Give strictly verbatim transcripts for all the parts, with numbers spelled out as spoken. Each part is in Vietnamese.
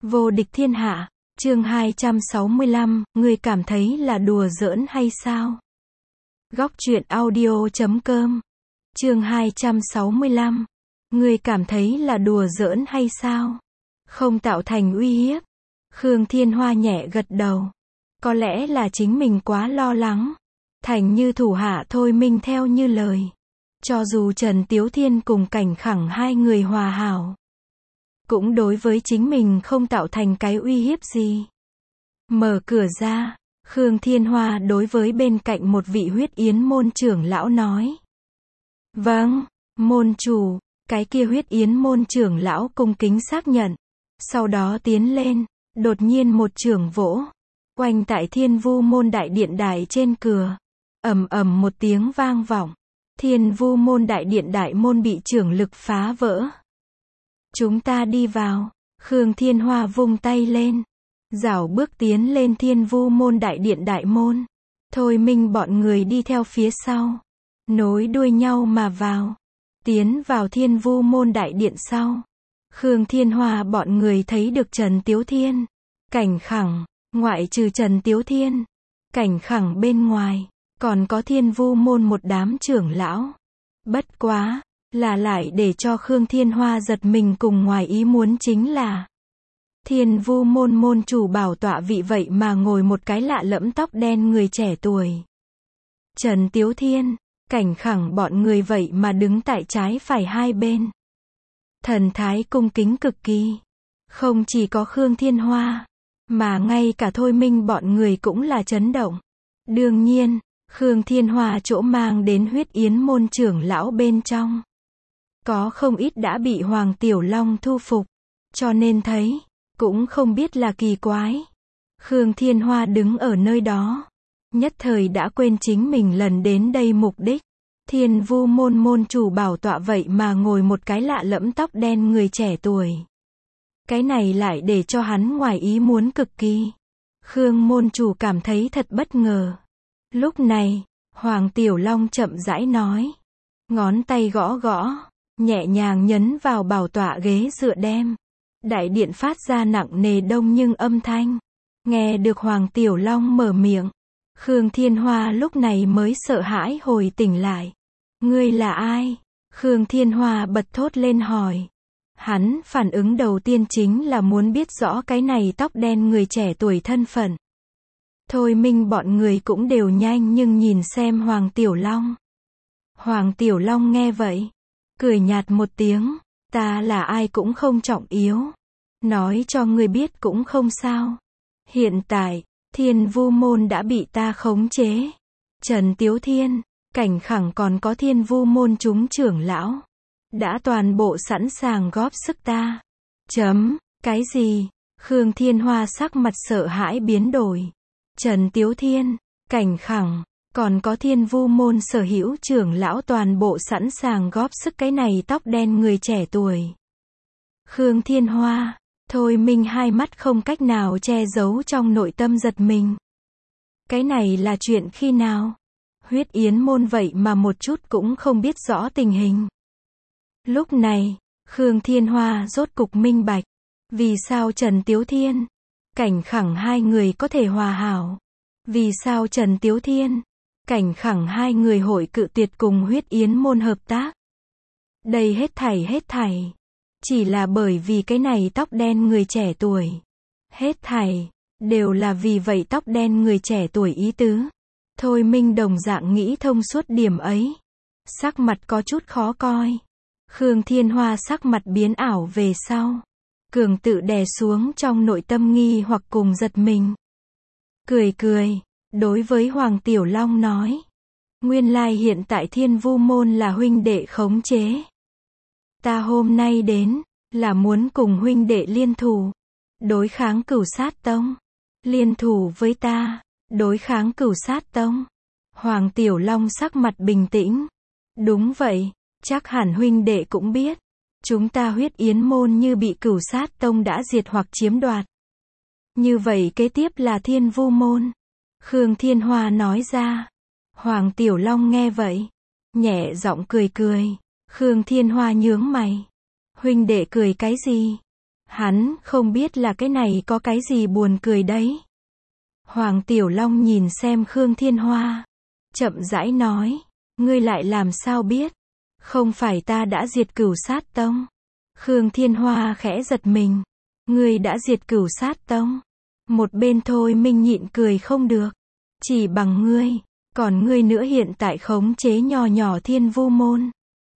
Vô địch thiên hạ, chương hai trăm sáu mươi lăm, ngươi cảm thấy là đùa giỡn hay sao? Góc truyện audio chấm com, chương hai trăm sáu mươi lăm, ngươi cảm thấy là đùa giỡn hay sao? Không tạo thành uy hiếp. Khương Thiên Hoa nhẹ gật đầu. Có lẽ là chính mình quá lo lắng. Thành như thủ hạ thôi minh theo như lời. Cho dù Trần Tiếu Thiên cùng Cảnh Khẳng hai người hòa hảo, cũng đối với chính mình không tạo thành cái uy hiếp gì. Mở cửa ra, Khương Thiên Hoa đối với bên cạnh một vị huyết yến môn trưởng lão nói. Vâng, môn chủ. Cái kia huyết yến môn trưởng lão cung kính xác nhận. Sau đó tiến lên, đột nhiên một chưởng vỗ. Oanh tại Thiên Vu môn đại điện đài trên cửa. Ầm ầm một tiếng vang vọng. Thiên Vu môn đại điện đại môn bị chưởng lực phá vỡ. Chúng ta đi vào. Khương Thiên Hoa vung tay lên. Rảo bước tiến lên Thiên Vu môn đại điện đại môn. Thôi minh bọn người đi theo phía sau. Nối đuôi nhau mà vào. Tiến vào Thiên Vu môn đại điện sau. Khương Thiên Hoa bọn người thấy được Trần Tiếu Thiên, Cảnh Khẳng, ngoại trừ Trần Tiếu Thiên, Cảnh Khẳng bên ngoài, còn có Thiên Vu môn một đám trưởng lão. Bất quá, là lại để cho Khương Thiên Hoa giật mình cùng ngoài ý muốn chính là Thiên Vu môn môn chủ bảo tọa vị vậy mà ngồi một cái lạ lẫm tóc đen người trẻ tuổi. Trần Tiếu Thiên, Cảnh Khẳng bọn người vậy mà đứng tại trái phải hai bên. Thần thái cung kính cực kỳ. Không chỉ có Khương Thiên Hoa, mà ngay cả thôi minh bọn người cũng là chấn động. Đương nhiên, Khương Thiên Hoa chỗ mang đến huyết yến môn trưởng lão bên trong. Có không ít đã bị Hoàng Tiểu Long thu phục. Cho nên thấy, cũng không biết là kỳ quái. Khương Thiên Hoa đứng ở nơi đó. Nhất thời đã quên chính mình lần đến đây mục đích. Thiên Vu môn môn chủ bảo tọa vậy mà ngồi một cái lạ lẫm tóc đen người trẻ tuổi. Cái này lại để cho hắn ngoài ý muốn cực kỳ. Khương môn chủ cảm thấy thật bất ngờ. Lúc này, Hoàng Tiểu Long chậm rãi nói. Ngón tay gõ gõ, nhẹ nhàng nhấn vào bảo tọa ghế dựa đem. Đại điện phát ra nặng nề đông nhưng âm thanh. Nghe được Hoàng Tiểu Long mở miệng. Khương Thiên Hoa lúc này mới sợ hãi hồi tỉnh lại. Ngươi là ai? Khương Thiên Hoa bật thốt lên hỏi. Hắn phản ứng đầu tiên chính là muốn biết rõ cái này tóc đen người trẻ tuổi thân phận. Thôi minh bọn người cũng đều nhanh nhưng nhìn xem Hoàng Tiểu Long. Hoàng Tiểu Long nghe vậy. Cười nhạt một tiếng. Ta là ai cũng không trọng yếu. Nói cho ngươi biết cũng không sao. Hiện tại, Thiên Vu môn đã bị ta khống chế. Trần Tiếu Thiên, Cảnh Khẳng còn có Thiên Vu môn chúng trưởng lão. Đã toàn bộ sẵn sàng góp sức ta. Chấm, cái gì? Khương Thiên Hoa sắc mặt sợ hãi biến đổi. Trần Tiếu Thiên, Cảnh Khẳng, còn có Thiên Vu môn sở hữu trưởng lão toàn bộ sẵn sàng góp sức cái này tóc đen người trẻ tuổi. Khương Thiên Hoa, thôi minh hai mắt không cách nào che giấu trong nội tâm giật mình. Cái này là chuyện khi nào? Huyết yến môn vậy mà một chút cũng không biết rõ tình hình. Lúc này, Khương Thiên Hoa rốt cục minh bạch. Vì sao Trần Tiếu Thiên, Cảnh Khẳng hai người có thể hòa hảo? Vì sao Trần Tiếu Thiên, Cảnh Khẳng hai người hội cự tuyệt cùng huyết yến môn hợp tác? Đây hết thảy hết thảy. Chỉ là bởi vì cái này tóc đen người trẻ tuổi. Hết thảy, đều là vì vậy tóc đen người trẻ tuổi ý tứ. Thôi minh đồng dạng nghĩ thông suốt điểm ấy. Sắc mặt có chút khó coi. Khương Thiên Hoa sắc mặt biến ảo về sau. Cường tự đè xuống trong nội tâm nghi hoặc cùng giật mình. Cười cười, đối với Hoàng Tiểu Long nói. Nguyên lai hiện tại Thiên Vu môn là huynh đệ khống chế. Ta hôm nay đến, là muốn cùng huynh đệ liên thủ. Đối kháng Cửu Sát Tông. Liên thủ với ta. Đối kháng Cửu Sát Tông. Hoàng Tiểu Long sắc mặt bình tĩnh. Đúng vậy, chắc hẳn huynh đệ cũng biết. Chúng ta huyết yến môn như bị Cửu Sát Tông đã diệt hoặc chiếm đoạt. Như vậy kế tiếp là Thiên Vu môn. Khương Thiên Hoa nói ra. Hoàng Tiểu Long nghe vậy. Nhẹ giọng cười cười. Khương Thiên Hoa nhướng mày. Huynh đệ cười cái gì? Hắn không biết là cái này có cái gì buồn cười đấy. Hoàng Tiểu Long nhìn xem Khương Thiên Hoa. Chậm rãi nói. Ngươi lại làm sao biết? Không phải ta đã diệt Cửu Sát Tông. Khương Thiên Hoa khẽ giật mình. Ngươi đã diệt Cửu Sát Tông. Một bên Thôi Minh nhịn cười không được. Chỉ bằng ngươi, còn ngươi nữa hiện tại khống chế nhỏ nhỏ Thiên Vu môn.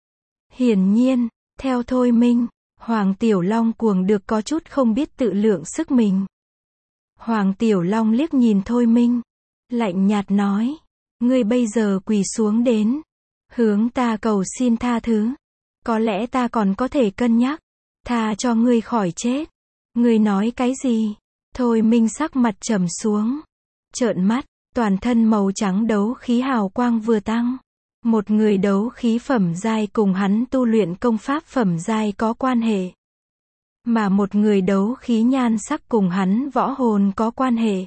Hiển nhiên, theo Thôi Minh, Hoàng Tiểu Long cuồng được có chút không biết tự lượng sức mình. Hoàng Tiểu Long liếc nhìn Thôi Minh, lạnh nhạt nói, ngươi bây giờ quỳ xuống đến, hướng ta cầu xin tha thứ. Có lẽ ta còn có thể cân nhắc, tha cho ngươi khỏi chết. Ngươi nói cái gì? Thôi Minh sắc mặt trầm xuống, trợn mắt, toàn thân màu trắng đấu khí hào quang vừa tăng. Một người đấu khí phẩm giai cùng hắn tu luyện công pháp phẩm giai có quan hệ. Mà một người đấu khí nhan sắc cùng hắn võ hồn có quan hệ.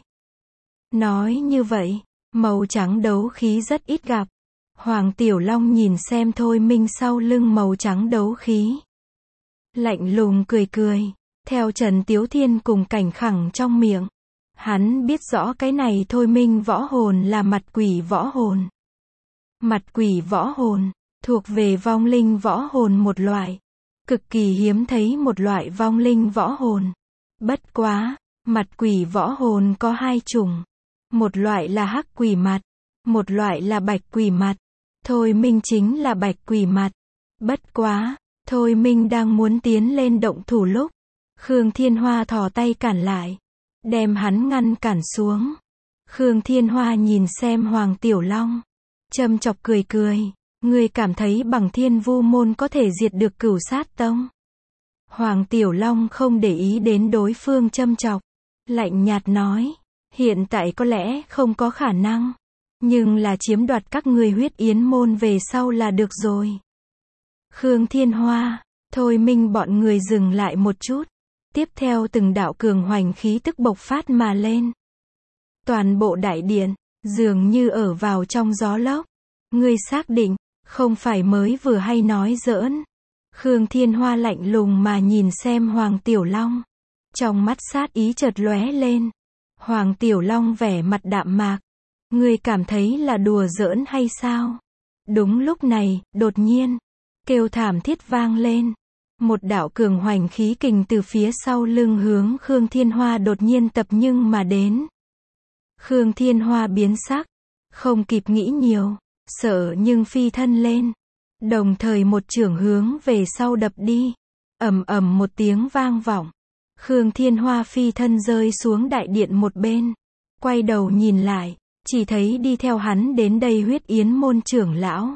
Nói như vậy, màu trắng đấu khí rất ít gặp. Hoàng Tiểu Long nhìn xem Thôi Minh sau lưng màu trắng đấu khí. Lạnh lùng cười cười, theo Trần Tiếu Thiên cùng Cảnh Khẳng trong miệng. Hắn biết rõ cái này Thôi Minh võ hồn là mặt quỷ võ hồn. Mặt quỷ võ hồn, thuộc về vong linh võ hồn một loại. Cực kỳ hiếm thấy một loại vong linh võ hồn. Bất quá, mặt quỷ võ hồn có hai chủng. Một loại là hắc quỷ mặt, một loại là bạch quỷ mặt. Thôi Minh chính là bạch quỷ mặt. Bất quá, Thôi Minh đang muốn tiến lên động thủ lúc, Khương Thiên Hoa thò tay cản lại, đem hắn ngăn cản xuống. Khương Thiên Hoa nhìn xem Hoàng Tiểu Long, châm chọc cười cười, ngươi cảm thấy bằng Thiên Vu môn có thể diệt được Cửu Sát Tông? Hoàng Tiểu Long không để ý đến đối phương châm chọc, lạnh nhạt nói, hiện tại có lẽ không có khả năng, nhưng là chiếm đoạt các ngươi Huyết Yến môn về sau là được rồi. Khương Thiên Hoa, Thôi Minh bọn người dừng lại một chút, tiếp theo từng đạo cường hoành khí tức bộc phát mà lên. Toàn bộ đại điện, dường như ở vào trong gió lốc. Ngươi xác định, không phải mới vừa hay nói giỡn. Khương Thiên Hoa lạnh lùng mà nhìn xem Hoàng Tiểu Long. Trong mắt sát ý chợt lóe lên. Hoàng Tiểu Long vẻ mặt đạm mạc. Ngươi cảm thấy là đùa giỡn hay sao? Đúng lúc này, đột nhiên, kêu thảm thiết vang lên. Một đạo cường hoành khí kình từ phía sau lưng hướng Khương Thiên Hoa đột nhiên tập nhưng mà đến. Khương Thiên Hoa biến sắc, không kịp nghĩ nhiều, sợ nhưng phi thân lên. Đồng thời một chưởng hướng về sau đập đi. Ầm ầm một tiếng vang vọng. Khương Thiên Hoa phi thân rơi xuống đại điện một bên. Quay đầu nhìn lại, chỉ thấy đi theo hắn đến đây Huyết Yến môn trưởng lão.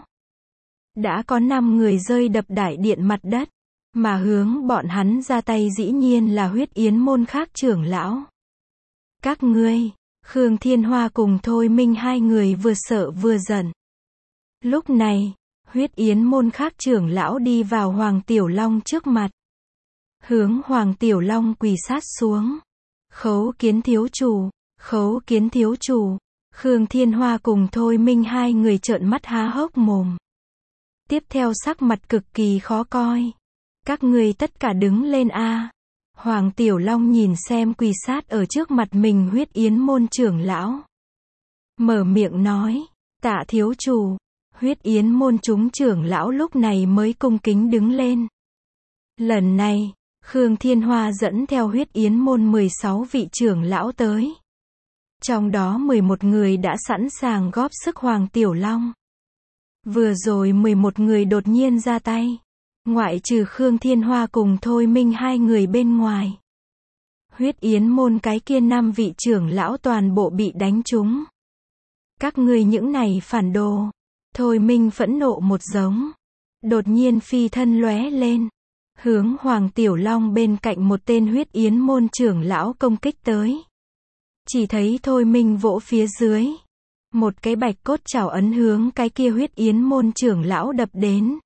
Đã có năm người rơi đập đại điện mặt đất. Mà hướng bọn hắn ra tay dĩ nhiên là Huyết Yến môn khác trưởng lão. Các ngươi, Khương Thiên Hoa cùng Thôi Minh hai người vừa sợ vừa giận. Lúc này, Huyết Yến môn khác trưởng lão đi vào Hoàng Tiểu Long trước mặt. Hướng Hoàng Tiểu Long quỳ sát xuống. Khấu kiến thiếu chủ, khấu kiến thiếu chủ. Khương Thiên Hoa cùng Thôi Minh hai người trợn mắt há hốc mồm. Tiếp theo sắc mặt cực kỳ khó coi. Các ngươi tất cả đứng lên a. Hoàng Tiểu Long nhìn xem quỳ sát ở trước mặt mình Huyết Yến môn trưởng lão. Mở miệng nói, tạ thiếu chủ. Huyết Yến môn chúng trưởng lão lúc này mới cung kính đứng lên. Lần này, Khương Thiên Hoa dẫn theo Huyết Yến môn mười sáu vị trưởng lão tới. Trong đó mười một người đã sẵn sàng góp sức Hoàng Tiểu Long. Vừa rồi mười một người đột nhiên ra tay. Ngoại trừ Khương Thiên Hoa cùng Thôi Minh hai người bên ngoài. Huyết Yến môn cái kia năm vị trưởng lão toàn bộ bị đánh trúng. Các ngươi những này phản đồ. Thôi Minh phẫn nộ một giống. Đột nhiên phi thân lóe lên. Hướng Hoàng Tiểu Long bên cạnh một tên Huyết Yến môn trưởng lão công kích tới. Chỉ thấy Thôi Minh vỗ phía dưới. Một cái bạch cốt chảo ấn hướng cái kia Huyết Yến môn trưởng lão đập đến.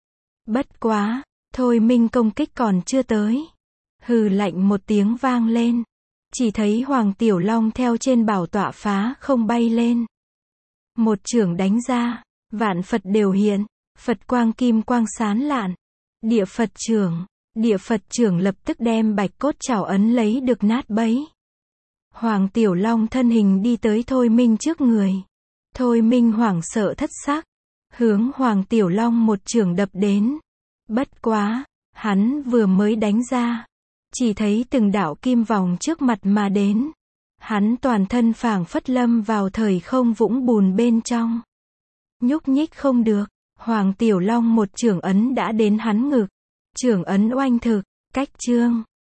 Bất quá, Thôi Minh công kích còn chưa tới. Hừ lạnh một tiếng vang lên. Chỉ thấy Hoàng Tiểu Long theo trên bảo tọa phá không bay lên. Một chưởng đánh ra, vạn Phật đều hiện, Phật quang kim quang sán lạn. Địa Phật chưởng, Địa Phật trưởng lập tức đem bạch cốt trảo ấn lấy được nát bấy. Hoàng Tiểu Long thân hình đi tới Thôi Minh trước người. Thôi Minh hoảng sợ thất sắc, hướng Hoàng Tiểu Long một chưởng đập đến. Bất quá, hắn vừa mới đánh ra, chỉ thấy từng đạo kim vòng trước mặt mà đến. Hắn toàn thân phảng phất lâm vào thời không vũng bùn bên trong. Nhúc nhích không được, Hoàng Tiểu Long một chưởng ấn đã đến hắn ngực. Chưởng ấn oanh thực, cách chương.